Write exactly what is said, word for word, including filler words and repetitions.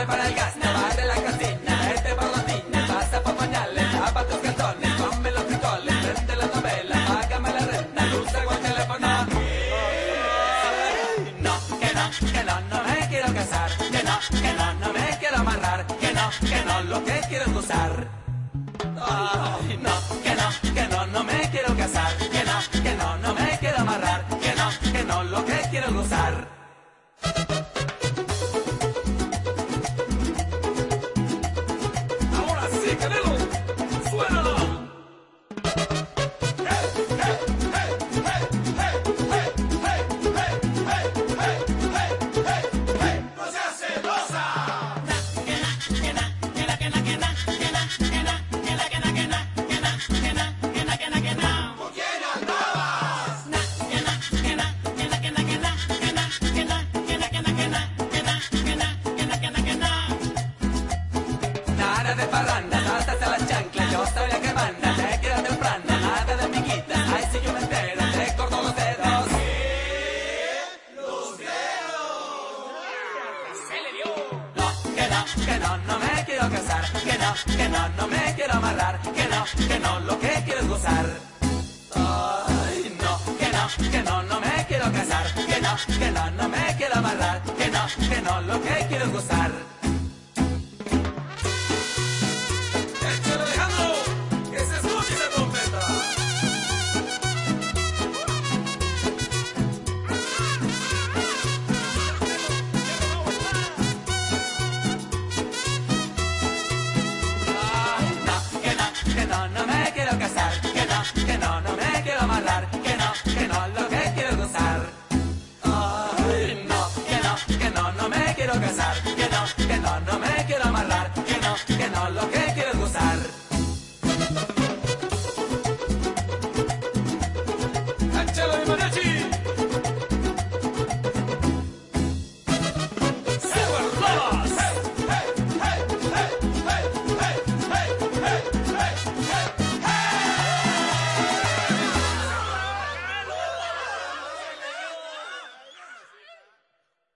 Corre para el gasto, barre la cocina, vete por los niños, pasa por pañales, lava tus calzones, come los frijoles, prende la novela, págame la renta, usa el teléfono. No, que no, que no, no me quiero casar, que no, que no, no me quiero amarrar, que no, que no, lo que quiero es gozar. Ay, no, que no, que no, no me quiero casar, que no, que no, no me quiero amarrar, que no, que no, lo que quiero es gozar. Ahora sí, Canelo, suénalo. Hey, hey, hey, hey, hey, hey, hey, hey, hey, hey, hey, hey, hey, no seas celosa. Que na, que na, que na, que na, que na, que na, que na, que na, que na, que na, que na, que na, que na, que na, que na. ¿Con quién andabas? Na, que na, que na, que na, que na, que na, que na, que na, que na, que na, que na, que na, que na, que na, que na, que na. Nada de parranda, hasta las chanclas, yo soy la que manda, te quiero temprano, nada de amiguitas, ay si yo me entero, te corto los dedos. ¡Los dedos! ¡Se le dio! No, que no, que no, no me quiero casar, que no, que no, no me quiero amarrar, que no, que no, lo que quiero es gozar. Ay, no, que no, que no, no me quiero casar, que no, que no, no me quiero amarrar, que no, que no, lo que quiero